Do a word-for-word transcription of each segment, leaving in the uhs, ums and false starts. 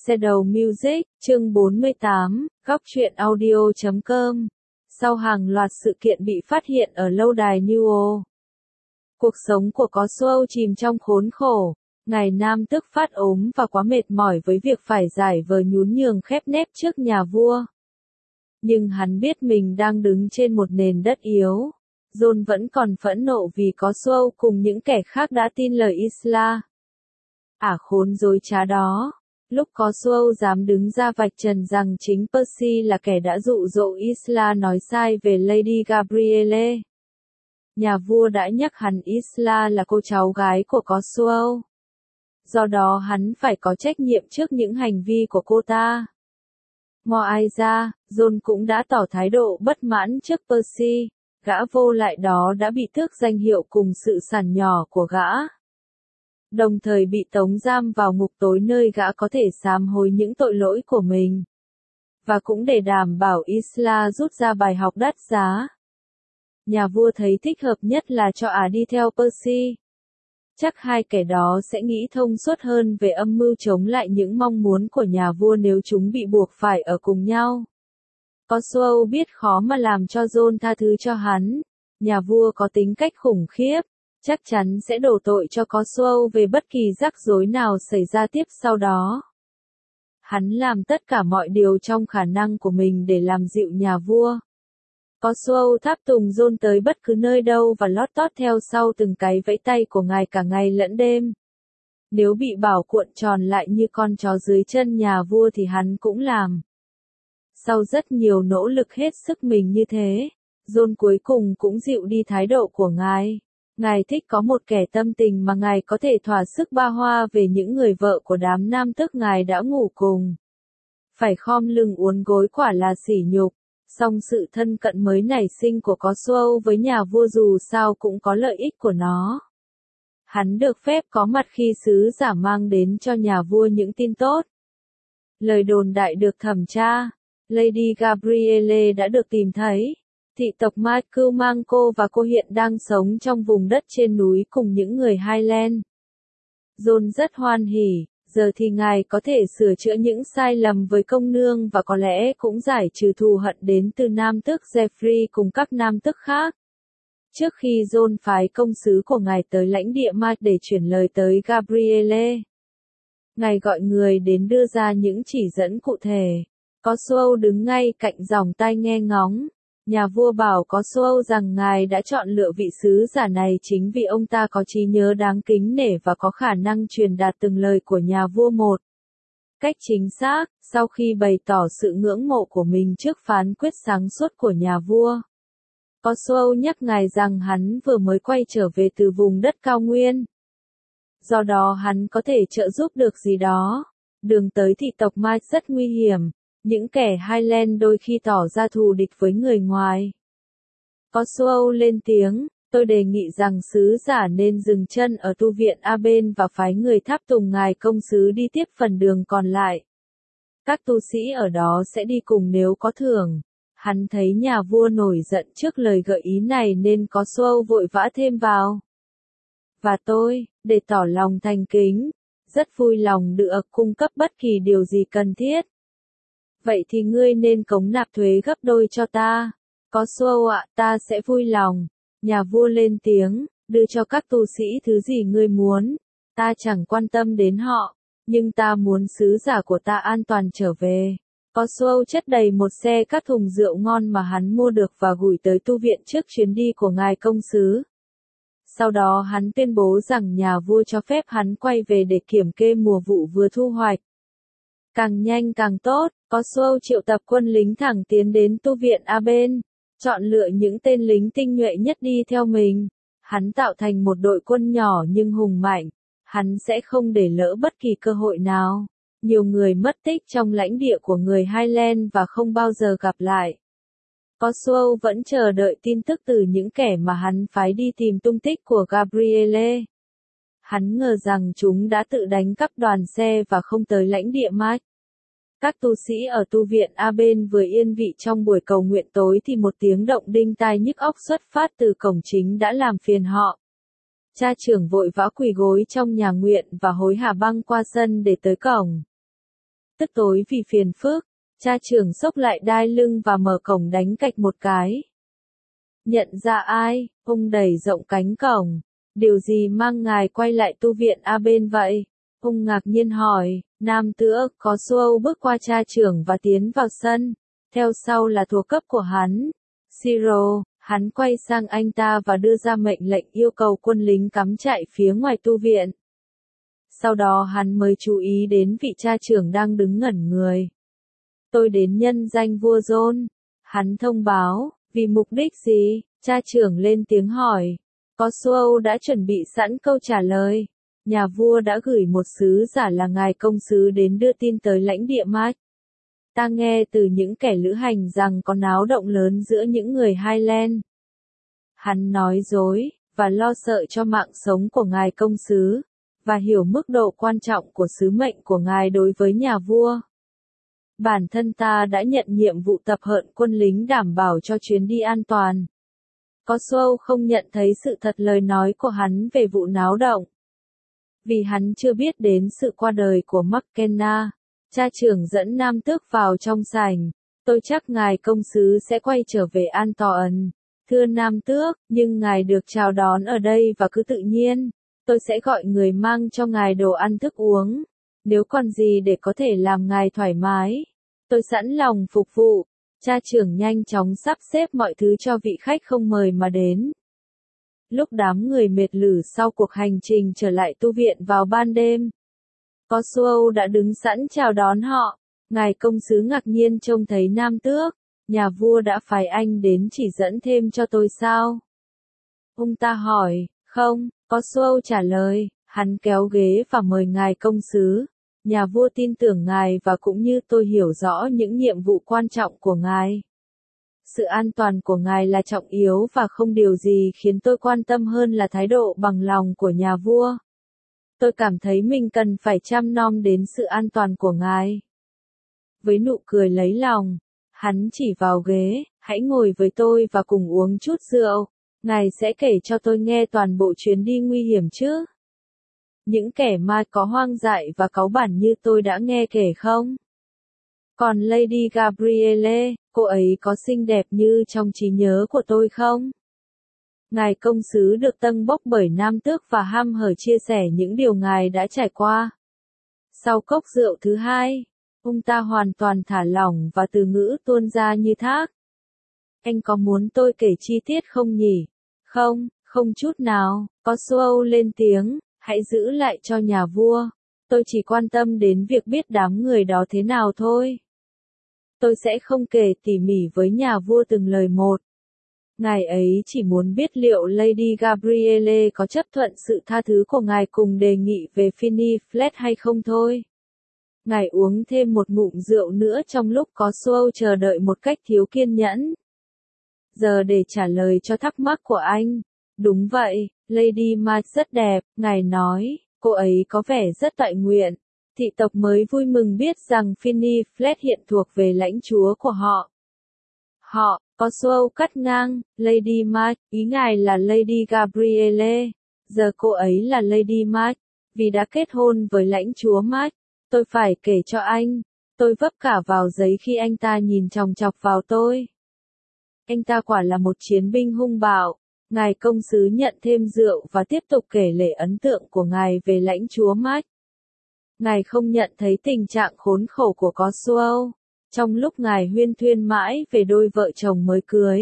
Shadow Music, chương bốn mươi tám, góc truyện audio chấm com. Sau hàng loạt sự kiện bị phát hiện ở lâu đài Newell, cuộc sống của có Swell chìm trong khốn khổ. Ngài Nam tức phát ốm và quá mệt mỏi với việc phải giải vờ nhún nhường khép nép trước nhà vua. Nhưng hắn biết mình đang đứng trên một nền đất yếu. John vẫn còn phẫn nộ vì có Swell cùng những kẻ khác đã tin lời Isla. Ả khốn dối trá đó. Lúc có Swell dám đứng ra vạch trần rằng chính Percy là kẻ đã dụ dỗ Isla nói sai về Lady Gabrielle. Nhà vua đã nhắc hắn Isla là cô cháu gái của có Swell. Do đó hắn phải có trách nhiệm trước những hành vi của cô ta. Ngoài ra, John cũng đã tỏ thái độ bất mãn trước Percy. Gã vô lại đó đã bị tước danh hiệu cùng sự sản nhỏ của gã. Đồng thời bị tống giam vào ngục tối nơi gã có thể sám hối những tội lỗi của mình. Và cũng để đảm bảo Isla rút ra bài học đắt giá. Nhà vua thấy thích hợp nhất là cho Ả đi theo Percy. Chắc hai kẻ đó sẽ nghĩ thông suốt hơn về âm mưu chống lại những mong muốn của nhà vua nếu chúng bị buộc phải ở cùng nhau. Có Swell biết khó mà làm cho John tha thứ cho hắn. Nhà vua có tính cách khủng khiếp, chắc chắn sẽ đổ tội cho có Swell về bất kỳ rắc rối nào xảy ra tiếp sau đó. Hắn làm tất cả mọi điều trong khả năng của mình để làm dịu nhà vua. Có Swell tháp tùng John tới bất cứ nơi đâu và lót tót theo sau từng cái vẫy tay của ngài cả ngày lẫn đêm. Nếu bị bảo cuộn tròn lại như con chó dưới chân nhà vua thì hắn cũng làm. Sau rất nhiều nỗ lực hết sức mình như thế, John cuối cùng cũng dịu đi thái độ của ngài. Ngài thích có một kẻ tâm tình mà ngài có thể thỏa sức ba hoa về những người vợ của đám nam tước ngài đã ngủ cùng. Phải khom lưng uốn gối quả là sỉ nhục, song sự thân cận mới nảy sinh của có Swell với nhà vua dù sao cũng có lợi ích của nó. Hắn được phép có mặt khi sứ giả mang đến cho nhà vua những tin tốt. Lời đồn đại được thẩm tra, Lady Gabrielle đã được tìm thấy. Thị tộc Michael mang cô và cô hiện đang sống trong vùng đất trên núi cùng những người Highland. John rất hoan hỉ, giờ thì ngài có thể sửa chữa những sai lầm với công nương và có lẽ cũng giải trừ thù hận đến từ nam tước Geoffrey cùng các nam tước khác. Trước khi John phái công sứ của ngài tới lãnh địa Mike để chuyển lời tới Gabrielle, ngài gọi người đến đưa ra những chỉ dẫn cụ thể. Có Swell đứng ngay cạnh dòng tai nghe ngóng. Nhà vua bảo có Swell rằng ngài đã chọn lựa vị sứ giả này chính vì ông ta có trí nhớ đáng kính nể và có khả năng truyền đạt từng lời của nhà vua một cách chính xác. Sau khi bày tỏ sự ngưỡng mộ của mình trước phán quyết sáng suốt của nhà vua, có Swell nhắc ngài rằng hắn vừa mới quay trở về từ vùng đất cao nguyên. Do đó hắn có thể trợ giúp được gì đó. Đường tới thị tộc Mike rất nguy hiểm. Những kẻ Highland đôi khi tỏ ra thù địch với người ngoài. Có Swell lên tiếng, tôi đề nghị rằng sứ giả nên dừng chân ở tu viện Aben và phái người tháp tùng ngài công sứ đi tiếp phần đường còn lại. Các tu sĩ ở đó sẽ đi cùng nếu có thưởng. Hắn thấy nhà vua nổi giận trước lời gợi ý này nên có Swell vội vã thêm vào. Và tôi, để tỏ lòng thành kính, rất vui lòng được cung cấp bất kỳ điều gì cần thiết. Vậy thì ngươi nên cống nạp thuế gấp đôi cho ta. Có Swell ạ, ta sẽ vui lòng. Nhà vua lên tiếng, đưa cho các tu sĩ thứ gì ngươi muốn. Ta chẳng quan tâm đến họ, nhưng ta muốn sứ giả của ta an toàn trở về. Có Swell chất đầy một xe các thùng rượu ngon mà hắn mua được và gửi tới tu viện trước chuyến đi của ngài công sứ. Sau đó hắn tuyên bố rằng nhà vua cho phép hắn quay về để kiểm kê mùa vụ vừa thu hoạch. Càng nhanh càng tốt, có Swell triệu tập quân lính thẳng tiến đến tu viện Aben, chọn lựa những tên lính tinh nhuệ nhất đi theo mình. Hắn tạo thành một đội quân nhỏ nhưng hùng mạnh, hắn sẽ không để lỡ bất kỳ cơ hội nào. Nhiều người mất tích trong lãnh địa của người Highland và không bao giờ gặp lại. Có Swell vẫn chờ đợi tin tức từ những kẻ mà hắn phái đi tìm tung tích của Gabrielle. Hắn ngờ rằng chúng đã tự đánh cắp đoàn xe và không tới lãnh địa Mike. Các tu sĩ ở tu viện Aben vừa yên vị trong buổi cầu nguyện tối thì một tiếng động đinh tai nhức óc xuất phát từ cổng chính đã làm phiền họ. Cha trưởng vội vã quỳ gối trong nhà nguyện và hối hả băng qua sân để tới cổng. Tức tối vì phiền phức, cha trưởng xốc lại đai lưng và mở cổng đánh cạch một cái. Nhận ra ai, ông đẩy rộng cánh cổng. Điều gì mang ngài quay lại tu viện A bên vậy? Ông ngạc nhiên hỏi. Nam Tước có Xuâu bước qua cha trưởng và tiến vào sân. Theo sau là thuộc cấp của hắn. Siro, hắn quay sang anh ta và đưa ra mệnh lệnh yêu cầu quân lính cắm trại phía ngoài tu viện. Sau đó hắn mới chú ý đến vị cha trưởng đang đứng ngẩn người. Tôi đến nhân danh vua John. Hắn thông báo, vì mục đích gì? Cha trưởng lên tiếng hỏi. Có Xuâu đã chuẩn bị sẵn câu trả lời. Nhà vua đã gửi một sứ giả là ngài công sứ đến đưa tin tới lãnh địa March. Ta nghe từ những kẻ lữ hành rằng có náo động lớn giữa những người Highland. Hắn nói dối, và lo sợ cho mạng sống của ngài công sứ, và hiểu mức độ quan trọng của sứ mệnh của ngài đối với nhà vua. Bản thân ta đã nhận nhiệm vụ tập hợp quân lính đảm bảo cho chuyến đi an toàn. Có Xuâu không nhận thấy sự thật lời nói của hắn về vụ náo động. Vì hắn chưa biết đến sự qua đời của McKenna, cha trưởng dẫn Nam Tước vào trong sảnh. Tôi chắc ngài công sứ sẽ quay trở về an toàn. Thưa Nam Tước, nhưng ngài được chào đón ở đây và cứ tự nhiên. Tôi sẽ gọi người mang cho ngài đồ ăn thức uống. Nếu còn gì để có thể làm ngài thoải mái, tôi sẵn lòng phục vụ. Cha trưởng nhanh chóng sắp xếp mọi thứ cho vị khách không mời mà đến. Lúc đám người mệt lử sau cuộc hành trình trở lại tu viện vào ban đêm, có Xuâu đã đứng sẵn chào đón họ. Ngài công sứ ngạc nhiên trông thấy Nam Tước. Nhà vua đã phái anh đến chỉ dẫn thêm cho tôi sao? Ông ta hỏi. Không, có Xuâu trả lời. Hắn kéo ghế và mời ngài công sứ. Nhà vua tin tưởng ngài và cũng như tôi hiểu rõ những nhiệm vụ quan trọng của ngài. Sự an toàn của ngài là trọng yếu và không điều gì khiến tôi quan tâm hơn là thái độ bằng lòng của nhà vua. Tôi cảm thấy mình cần phải chăm nom đến sự an toàn của ngài. Với nụ cười lấy lòng, hắn chỉ vào ghế, hãy ngồi với tôi và cùng uống chút rượu. Ngài sẽ kể cho tôi nghe toàn bộ chuyến đi nguy hiểm chứ? Những kẻ ma có hoang dại và cáu bản như tôi đã nghe kể không? Còn Lady Gabrielle, cô ấy có xinh đẹp như trong trí nhớ của tôi không? Ngài công sứ được tâng bốc bởi Nam Tước và ham hở chia sẻ những điều ngài đã trải qua. Sau cốc rượu thứ hai, ông ta hoàn toàn thả lỏng và từ ngữ tuôn ra như thác. Anh có muốn tôi kể chi tiết không nhỉ? Không, không chút nào. Có Xuâu lên tiếng, hãy giữ lại cho nhà vua. Tôi chỉ quan tâm đến việc biết đám người đó thế nào thôi. Tôi sẽ không kể tỉ mỉ với nhà vua từng lời một. Ngài ấy chỉ muốn biết liệu Lady Gabrielle có chấp thuận sự tha thứ của ngài cùng đề nghị về Finney Flat hay không thôi. Ngài uống thêm một ngụm rượu nữa trong lúc có Xuâu chờ đợi một cách thiếu kiên nhẫn. Giờ để trả lời cho thắc mắc của anh. Đúng vậy, Lady March rất đẹp, ngài nói, cô ấy có vẻ rất toại nguyện. Thị tộc mới vui mừng biết rằng Finney Flat hiện thuộc về lãnh chúa của họ. Họ, có Xuâu cắt ngang, Lady March, ý ngài là Lady Gabrielle, giờ cô ấy là Lady March, vì đã kết hôn với lãnh chúa March. Tôi phải kể cho anh, tôi vấp cả vào giấy khi anh ta nhìn chòng chọc vào tôi. Anh ta quả là một chiến binh hung bạo. Ngài công sứ nhận thêm rượu và tiếp tục kể lể ấn tượng của ngài về lãnh chúa March. Ngài không nhận thấy tình trạng khốn khổ của có Xuâu, trong lúc ngài huyên thuyên mãi về đôi vợ chồng mới cưới.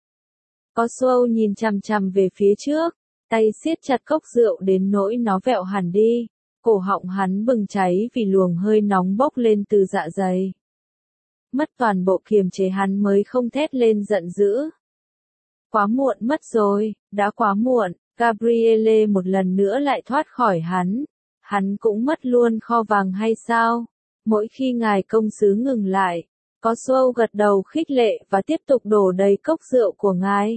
Có Xuâu nhìn chằm chằm về phía trước, tay siết chặt cốc rượu đến nỗi nó vẹo hẳn đi, cổ họng hắn bừng cháy vì luồng hơi nóng bốc lên từ dạ dày. Mất toàn bộ kiềm chế hắn mới không thét lên giận dữ. Quá muộn mất rồi, đã quá muộn, Gabrielle một lần nữa lại thoát khỏi hắn. Hắn cũng mất luôn kho vàng hay sao? Mỗi khi ngài công sứ ngừng lại, có Xuâu gật đầu khích lệ và tiếp tục đổ đầy cốc rượu của ngài.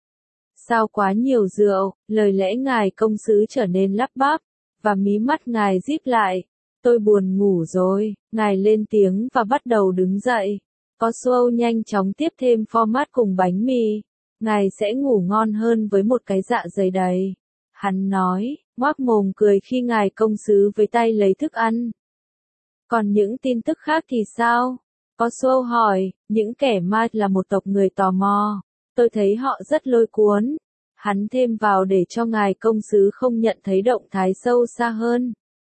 Sao quá nhiều rượu, lời lẽ ngài công sứ trở nên lắp bắp, và mí mắt ngài díp lại. Tôi buồn ngủ rồi, ngài lên tiếng và bắt đầu đứng dậy. Có Xuâu nhanh chóng tiếp thêm format cùng bánh mì. Ngài sẽ ngủ ngon hơn với một cái dạ dày đầy. Hắn nói, ngoác mồm cười khi ngài công sứ với tay lấy thức ăn. Còn những tin tức khác thì sao? Oswald hỏi, những kẻ Mike là một tộc người tò mò. Tôi thấy họ rất lôi cuốn. Hắn thêm vào để cho ngài công sứ không nhận thấy động thái sâu xa hơn.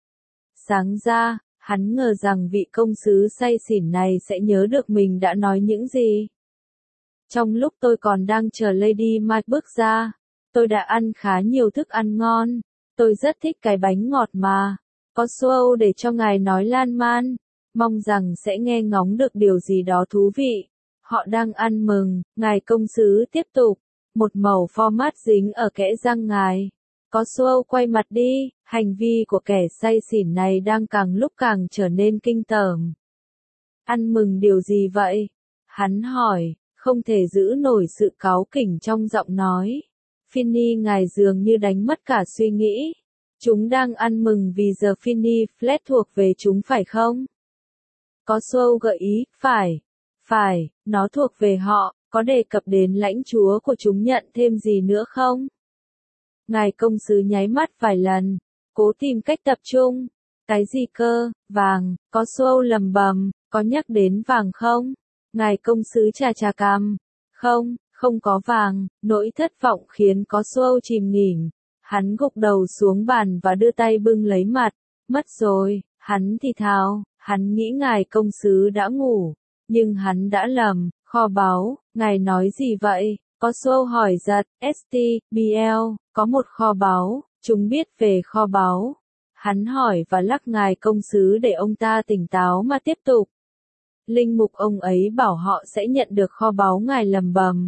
Sáng ra, hắn ngờ rằng vị công sứ say xỉn này sẽ nhớ được mình đã nói những gì. Trong lúc tôi còn đang chờ Lady Mike bước ra, tôi đã ăn khá nhiều thức ăn ngon. Tôi rất thích cái bánh ngọt mà. Oswald để cho ngài nói lan man, mong rằng sẽ nghe ngóng được điều gì đó thú vị. Họ đang ăn mừng, ngài công sứ tiếp tục. Một màu format dính ở kẽ răng ngài. Oswald quay mặt đi, hành vi của kẻ say xỉn này đang càng lúc càng trở nên kinh tởm. Ăn mừng điều gì vậy? Hắn hỏi, không thể giữ nổi sự cáu kỉnh trong giọng nói. Finny ngài dường như đánh mất cả suy nghĩ. Chúng đang ăn mừng vì giờ Finny Flat thuộc về chúng phải không? Oswald gợi ý, phải, phải, nó thuộc về họ, có đề cập đến lãnh chúa của chúng nhận thêm gì nữa không? Ngài công sứ nháy mắt vài lần, cố tìm cách tập trung. Cái gì cơ, vàng, Oswald lầm bầm, có nhắc đến vàng không? Ngài công sứ chà chà cằm, không, không có vàng, nỗi thất vọng khiến Oswald chìm nghỉm. Hắn gục đầu xuống bàn và đưa tay bưng lấy mặt, mất rồi, hắn thì thào, hắn nghĩ ngài công sứ đã ngủ, nhưng hắn đã lầm, kho báu, ngài nói gì vậy? Oswald hỏi giật, ét tê, bê lờ, có một kho báu, chúng biết về kho báu. Hắn hỏi và lắc ngài công sứ để ông ta tỉnh táo mà tiếp tục. Linh mục ông ấy bảo họ sẽ nhận được kho báu ngài lầm bầm.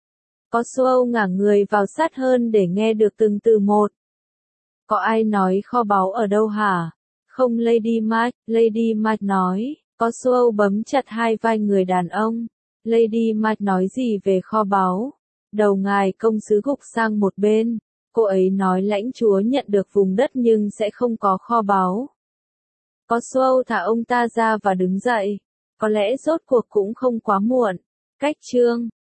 Oswald ngả người vào sát hơn để nghe được từng từ một. Có ai nói kho báu ở đâu hả? Không Lady Mike, Lady Mike nói. Oswald bấm chặt hai vai người đàn ông. Lady Mike nói gì về kho báu? Đầu ngài công sứ gục sang một bên. Cô ấy nói lãnh chúa nhận được vùng đất nhưng sẽ không có kho báu. Oswald thả ông ta ra và đứng dậy. Có lẽ rốt cuộc cũng không quá muộn. Cách chương